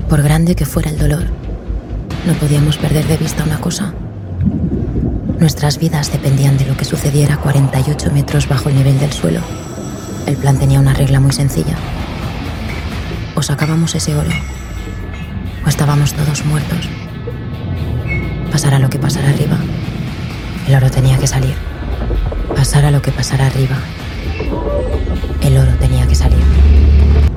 Por grande que fuera el dolor, no podíamos perder de vista una cosa. Nuestras vidas dependían de lo que sucediera a 48 metros bajo el nivel del suelo. El plan tenía una regla muy sencilla. O sacábamos ese oro, o estábamos todos muertos. Pasara lo que pasara arriba, el oro tenía que salir. Pasara lo que pasara arriba, el oro tenía que salir.